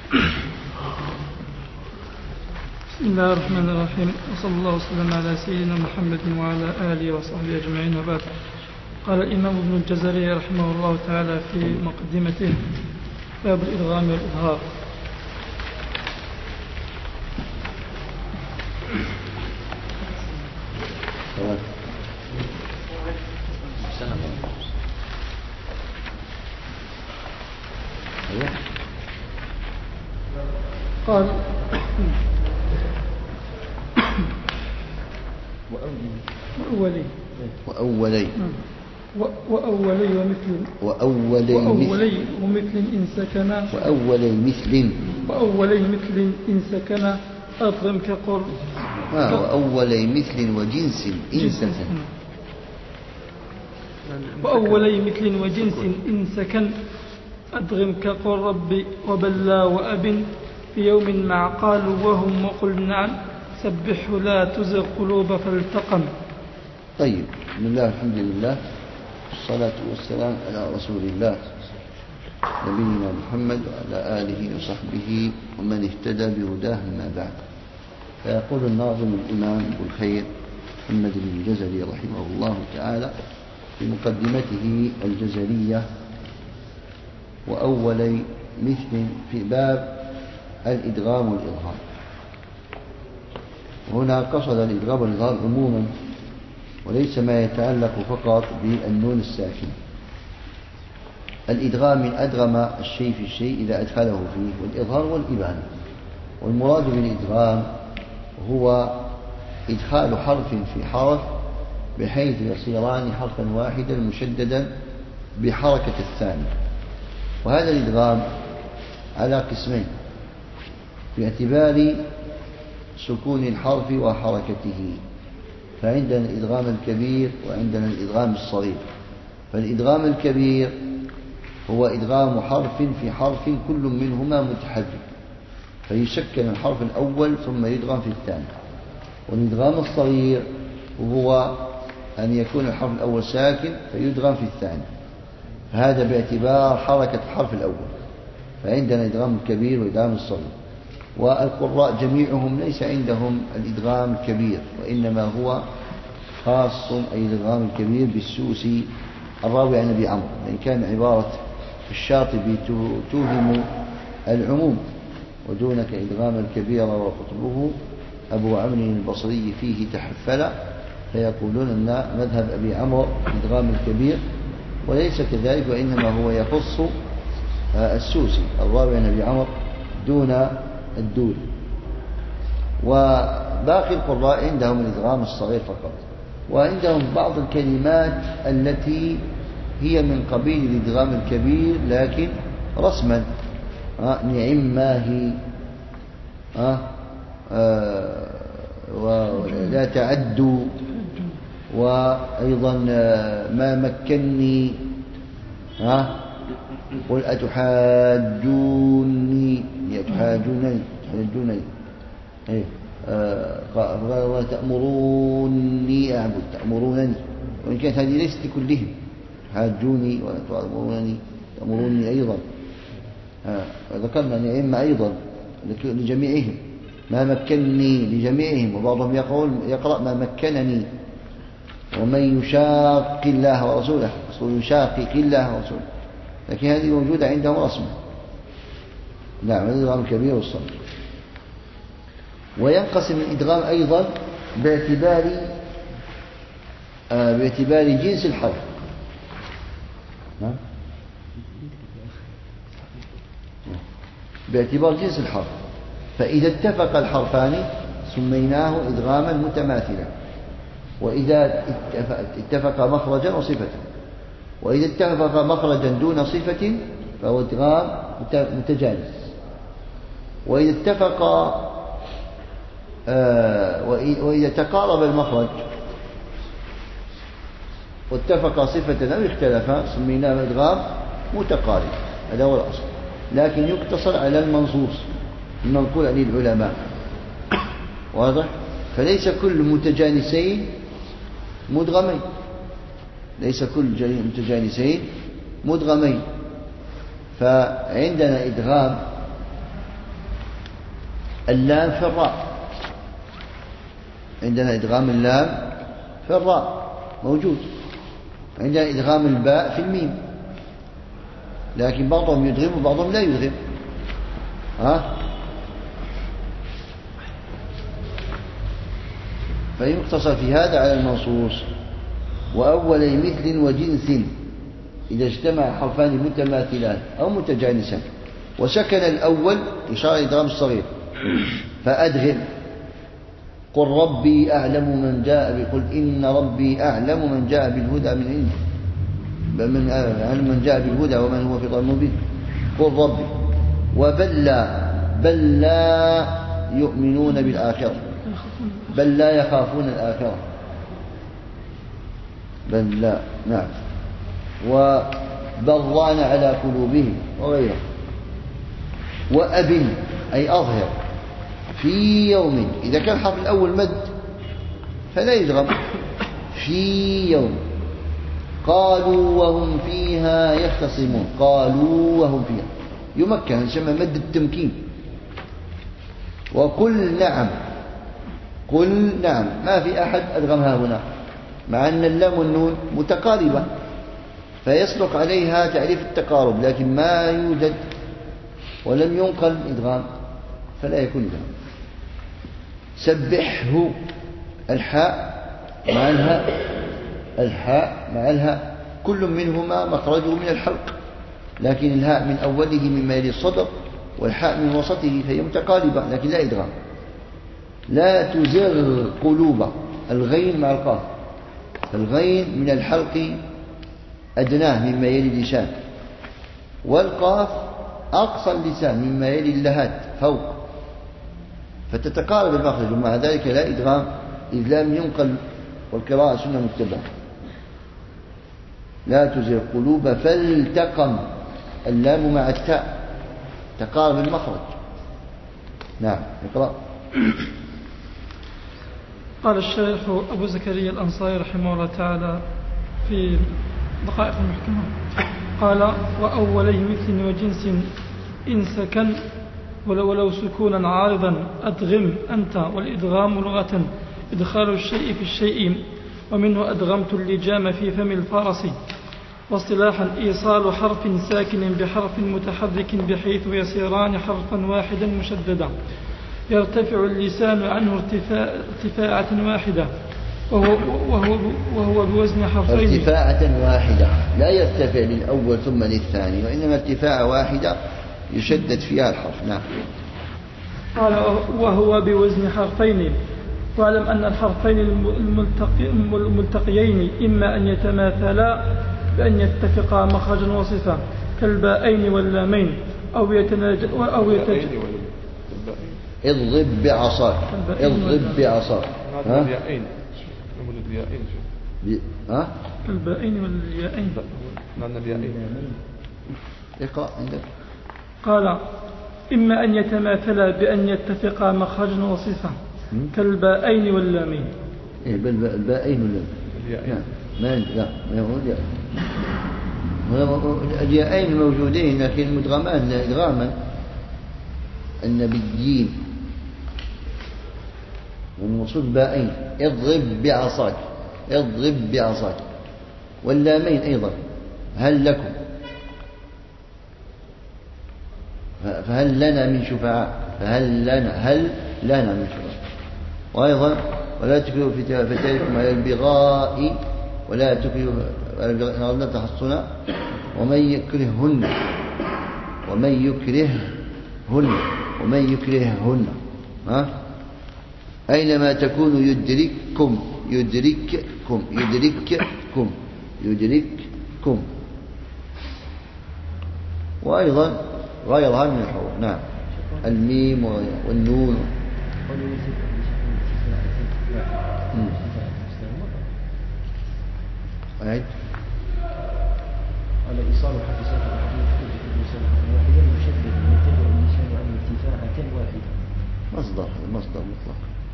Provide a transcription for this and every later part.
بسم الله الرحمن الرحيم، وصلى الله وسلم على سيدنا محمد وعلى آله وصحبه أجمعين، وبعد. قال الإمام ابن الجزري رحمه الله تعالى في مقدمته: باب الإدغام والإظهار. قال: وأولي ومثل إن سكن وأولي مثل أضغم كقر وأولي مثل وجنس إن سكن وأولي مثل وجنس إن سكن أضغم كقل رب وبلا وأب في يوم مع قالوا وهم وقل نعم سبحه لا تزغ قلوب فالتقم. طيب، بسم الله الحمد لله والصلاة والسلام على رسول الله نبينا محمد وعلى آله وصحبه ومن اهتدى بهداه ما بعد. فيقول الناظم الإمام أبو الخير محمد بن الجزري رحمه الله تعالى في مقدمته الجزرية: وأولي مثل في باب الإدغام والإظهار. هنا قصد الإدغام والإظهار عموما وليس ما يتعلق فقط بالنون الساكنة. الإدغام من أدغم الشيء في الشيء إذا أدخله فيه، والإظهار والإبانة. والمراد بالإدغام هو إدخال حرف في حرف بحيث يصيران حرفا واحدا مشددا بحركة الثاني. وهذا الإدغام على قسمين باعتبار سكون الحرف وحركته، فعندنا الإدغام الكبير وعندنا الإدغام الصغير. فالإدغام الكبير هو إدغام حرف في حرف كل منهما متحرك فيسكن الحرف الأول ثم يدغم في الثاني. والإدغام الصغير هو أن يكون الحرف الأول ساكن فيدغم في الثاني، فهذا باعتبار حركة الحرف الأول. فعندنا إدغام الكبير وإدغام الصغير. والقراء جميعهم ليس عندهم الإدغام الكبير، وإنما هو خاص أي الإدغام الكبير بالسوسي الراوي عن أبي عمرو، لأن كان عبارة الشاطبي توهم العموم: ودونك إدغام الكبير وقطبه أبو عمرو البصري فيه تحفل. فيقولون أن مذهب أبي عمرو إدغام الكبير، وليس كذلك، وإنما هو يخص السوسي الراوي عن أبي عمرو دون الدول. وباقي القراء عندهم الإدغام الصغير فقط. وعندهم بعض الكلمات التي هي من قبيل الإدغام الكبير لكن رسما: نعم ماهي، ولا تعدوا، وأيضا ما مكني، قل أتحاجوني تأمروني أعبد، تأمرونني، وإن كانت هذه ليست لكلهم، تحاجوني وتأمروني أيضا. ذكرنا نعم أيضا لجميعهم، ما مكنني لجميعهم، وبعضهم يقرأ ما مكنني. ومن يشاق الله ورسوله، يشاقق الله ورسوله، لكن هذه موجودة عندهم رسما. نعم، الإدغام الكبير والصغير. وينقسم الإدغام أيضا باعتبار جنس الحرف. باعتبار جنس الحرف. فإذا اتفق الحرفان سميناه إدغاما متماثلا، وإذا اتفق مخرجا وصفة. وإذا اتفق مخرجا دون صفة فهو إدغام متجانس. وإذا اتفق وإذا تقارب المخرج واتفق صفة أو اختلفا سميناه إدغام متقارب. هذا هو الأصل، لكن يقتصر على المنصوص المنقول عن العلماء. واضح؟ فليس كل متجانسين مدغمين، ليس كل متجانسين مدغمين. فعندنا إدغام اللام في الراء، عندنا إدغام اللام في الراء موجود، عندنا إدغام الباء في الميم، لكن بعضهم يدغم وبعضهم لا يدغم. فيقتصر في هذا على المنصوص. وأولي مثل وجنس إذا اجتمع حرفان متماثلان أو متجانسان وسكن الأول إشارة إدغام الصغير فأدغم. قل ربي أعلم من جاء قل إن ربي أعلم من جاء بالهدى من عنده من جاء بالهدى ومن هو في ضلال مبين. قل ربي. بل لا يؤمنون بالآخرة، بل لا يخافون الآخرة، بل لا. نعم. وبران على قلوبهم وغيره. وأبن أي أظهر في يوم، إذا كان الحرف الأول مد فلا يدغم في يوم. قالوا وهم فيها يختصمون، قالوا وهم فيها يمكن، يسمى مد التمكين. وقل نعم، قل نعم، ما في أحد أدغمها هنا، مع أن اللام والنون متقاربة فيصدق عليها تعريف التقارب، لكن ما يوجد ولم ينقل إدغام فلا يكون إدغام. سبحه، الحاء مع الهاء، الحاء مع الهاء كل منهما مخرجه من الحلق، لكن الهاء من أوله مما يلي الصدر والحاء من وسطه، فهي متقاربة لكن لا إدغام. لا تزغ قلوب، الغين مع القاف، الغين من الحلق أدناه مما يلي اللسان، والقاف أقصى اللسان مما يلي اللهات فوق، فتتقارب المخرج، ومع ذلك لا إدغام إذ لم ينقل، والقراءة سنة متبعة. لا تزغ قلوب فالتقم، اللام مع التاء تقارب المخرج. نعم. اقرأ. قال الشيخ أبو زكريا الأنصاري رحمه الله تعالى في دقائق المحكمة قال: وأوليه مثل وجنس إن سكن ولو سكونا عارضا أدغم أنت. والإدغام لغة إدخال الشيء في الشيء، ومنه أدغمت اللجام في فم الفرس. واصطلاحا إيصال حرف ساكن بحرف متحرك بحيث يصيران حرفا واحدا مشددا يرتفع اللسان عنه ارتفاعة واحدة، وهو بوزن حرفين. ارتفاعة واحدة، لا يرتفع للأول ثم للثاني، وإنما ارتفاعة واحدة يشدد فيها الحرف. نعم. قال: وهو بوزن حرفين. واعلم أن الحرفين الملتقيين إما أن يتماثلا بأن يتفقا مخرجا وصفا كالباءين واللامين، أو اضرب بعصاك، اضرب بعصاك. الياءين الباءين والياءين. معنى الياءين. اقرأ عندك. قال: إما أن يتماثلا بأن يتفقا مخرجا وصفا كالباءين واللامين. الباءين واللامين. لا ما هو الياءين موجودين لكن مدغمان إدغاما. النبيين والمقصود باءين، اضرب بعصاك، اضرب بعصاك. واللامين أيضا، هل لكم، فهل لنا من شفعاء، فهل لنا من شفعاء. وأيضا ولا تكرهوا فتياتكم على البغاء، ولا تكرهوا على البغاء إن أردنا تحصنا، ومن يكرههن أينما تكونوا يدرككم. وأيضا غيرها من الحروف. نعم. الميم والنون. أعد. على إيصال حرف ساكن الحديث في اللسان واحدا مشدد ينتبه اللسان عن ارتفاعة واحدة. مصدر مطلق.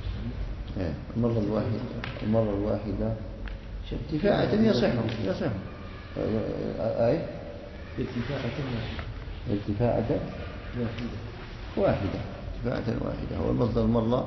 المرة الواحدة ارتفاعة يصح. ارتفاعة واحدة. ارتفاعة واحدة. هو المصدر مرة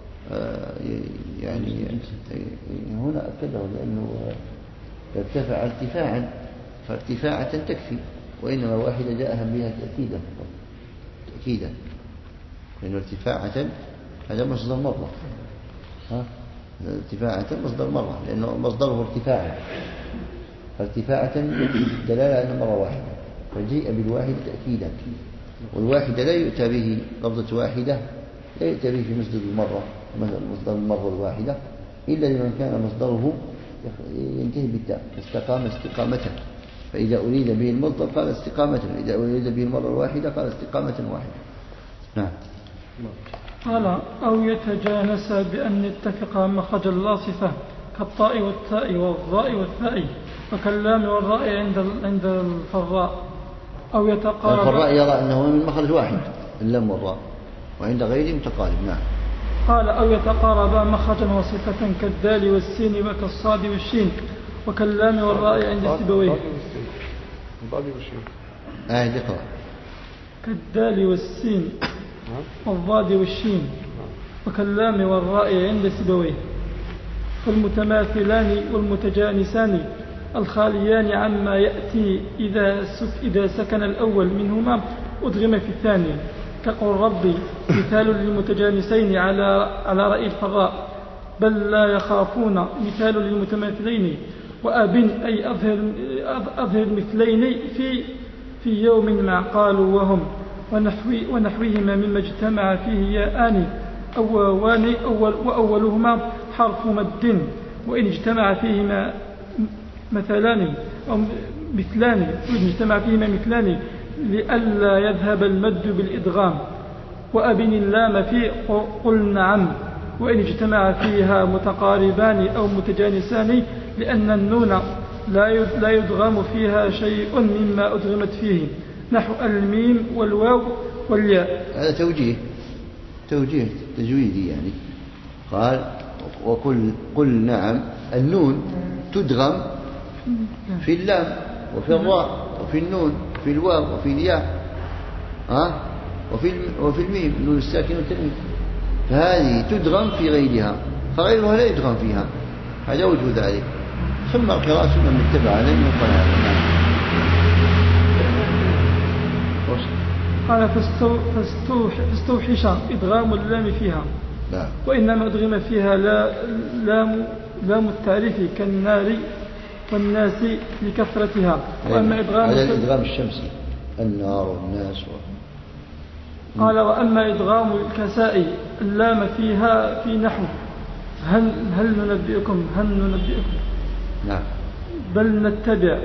يعني هنا أكده لأنه ارتفع ارتفاعا، فارتفاعة تكفي، وإنما واحدة جاء بها تأكيدا، لأن ارتفاعة هذا مصدر مرة، ارتفاعة مصدر مرة لأنه مصدره ارتفاعا، فارتفاعة دلالة على مرة واحدة، فجيء بالواحد تأكيدا. والواحدة لا يؤتى به لفظة واحدة، لا يؤتى به في مصدر المرة الواحدة إلا لمن كان مصدره ينتهي بالتاء، استقام استقامة، فإذا أريد به المصدر قال استقامة، إذا أريد به المرة الواحدة قال استقامة واحدة. نعم. قال أو يتجانس بأن يتفقا مخرجا لا صفة كالطاء والتاء والظاء والثاء وكاللام والراء عند الفراء، أو يتقارب. الفراء يرى أنه من مخرج واحد اللام والراء، وعند غيره متقارب. نعم. قال أو يتقاربا مخرجا وصفة كالدال والسين وكالصاد والشين وكاللام والراء عند سيبويه. اقرأ. كالدال والسين والضاد والشين وكاللام والراء عند سيبويه. فالمتماثلان والمتجانسان الخاليان عما يأتي إذا سكن الأول منهما أدغم في الثاني، كقول ربي مثال للمتجانسين على رأي الفراء، بل لا يخافون مثال للمتماثلين، وأب أي أظهر مثلين في يوم مع قالوا وهم ونحوهما مما اجتمع فيه ياءان أو واوان وأولهما حرف مد، وإن اجتمع فيهما مثلان أو مثلان وإن اجتمع فيهما مثلان لئلا يذهب المد بالإدغام. وأبن اللام في قل نعم، وإن اجتمع فيها متقاربان أو متجانسان لأن النون لا يدغم فيها شيء مما أدغمت فيه، نحو الميم والواو والياء. هذا توجيه تجويدي يعني. قال قل نعم، النون تدغم في اللام وفي الراء وفي النون وفي الواو وفي الياء وفي الميم النون الساكن والتنوين، فهذه تدغم في غيرها، فغيرها لا يدغم فيها. هذا وجه ذلك. ثم القراءة سنة متبعة لم يقل هذا. قال فاستوحش إدغام اللام فيها. لا. وإنما أدغم فيها لام التعريف كالنار والناس لكثرتها. وأما إدغام هذا الإدغام الشمسي، النار والناس قال وأما إدغام الكساء اللام فيها في نحو هل ننبئكم نعم، بل نتبع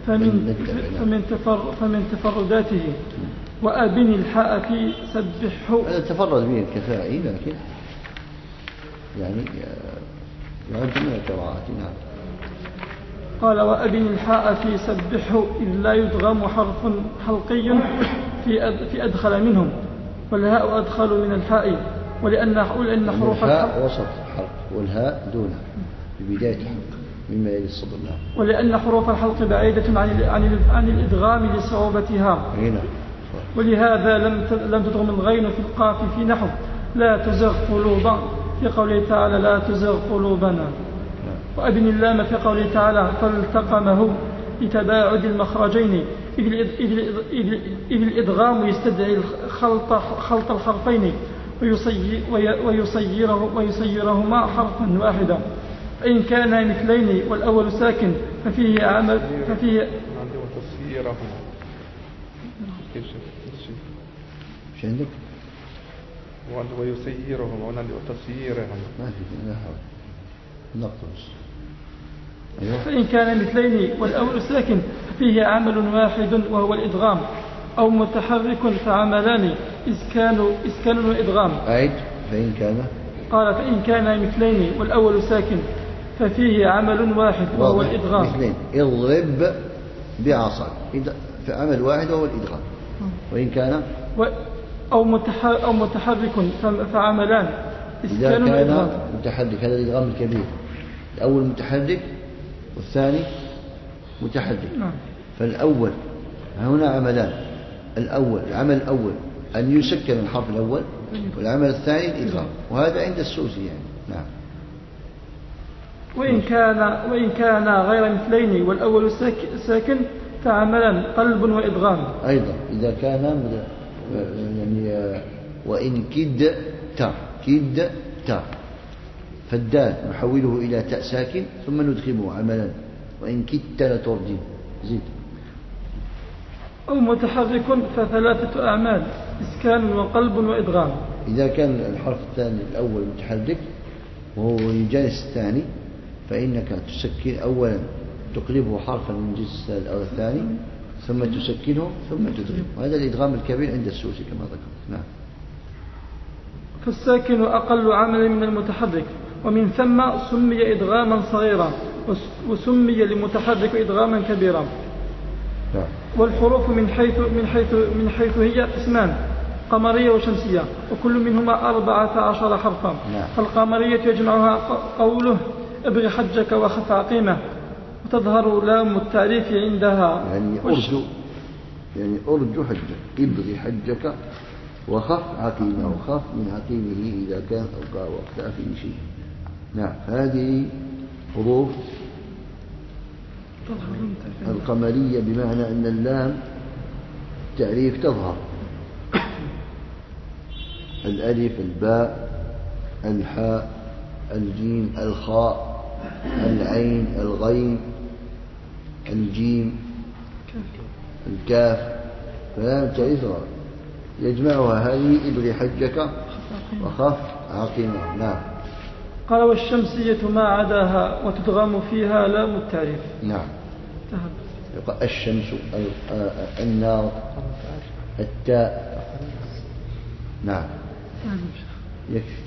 فمن تفرداته. وأبن الحاء في سبحه. هذا تفرد به الكفائي، لكن يعني يعد من القراءات. نعم. قال وأبن الحاء في سبحه إذ لا يدغم حرف حلقي في أدخل منهم، والهاء أدخل من الحاء، ولأن حروف الحاء وسط حرف والهاء دونه ببداية الحلق مما يلي الصدر. ولأن حروف الحلق بعيدة عن الإدغام لصعوبتها. هنا. ولهذا لم تدغم الغين في القاف في نحو لا تزغ قلوبا في قوله تعالى لا تزغ قلوبنا. وأبن اللام في قوله تعالى فالتقمه لتباعد المخرجين إذ الإدغام يستدعي خلط الحرفين ويصيرهما حرفا واحدا. فإن كان مثلين والأول ساكن ففيه عمل ايش عندك؟ ويسيرهم وتصييرهم ما في نقص. أيوة. فإن كان مثلين والأول ساكن ففيه عمل واحد وهو الإدغام، أو متحرك فعملان إسكان وإدغام. أعيد. فإن كان قال فإن كان مثلين والأول ساكن ففيه عمل واحد وهو الإدغام. مثلين اضرب بعصاك، فعمل واحد وهو الإدغام. وإن كان أو متحرك فعملان إذا كان متحرك، هذا الإدغام الكبير، الأول متحرك والثاني متحرك. فالأول هنا عملان. العمل الأول أن يسكن الحرف الأول والعمل الثاني الإدغام، وهذا عند السوسي يعني. نعم. وإن كان غير مثلين والأول ساكن فعملا قلب وإدغام. أيضا إذا كان يعني وإن كد تا فالدال نحوله إلى تاء ساكن ثم ندغمه عملا، وإن كدت لتردين. زيد. أو متحرك فثلاثة أعمال إسكان وقلب وإدغام. إذا كان الحرف الثاني الأول متحرك وهو يجانس الثاني فإنك تسكن أولا، تقلبه حرفا من جنس الثاني ثم تسكنه ثم تدغم. هذا الإدغام الكبير عند السوسي كما ذكرت. نعم. فالساكن أقل عمل من المتحرك، ومن ثم سمي إدغاما صغيرا وسمي لمتحرك إدغاما كبيرا. نعم. والحروف من حيث هي قسمان: قمرية وشمسية، وكل منهما 14 حرفا. نعم. فالقمرية يجمعها قوله ابغ حجك وخف عقيمة، وتظهر لام التعريف عندها. يعني أرجو حجك، ابغ حجك وخف عقيمة، وخف من عقيمه إذا كان ألقى وقتها في شيء. نعم. هذه حروف القمرية بمعنى أن اللام تعريف تظهر: الألف، الباء، الحاء، الجيم، الخاء، العين، الغين، الجيم، الكاف، فلام تعريف تظهر يجمعها هذه ابغ حجك وخف عقيمة. نعم. قال: والشمسية ما عداها وتدغم فيها لام التعريف. نعم. الشمس، النار، التاء. نعم. يكفي.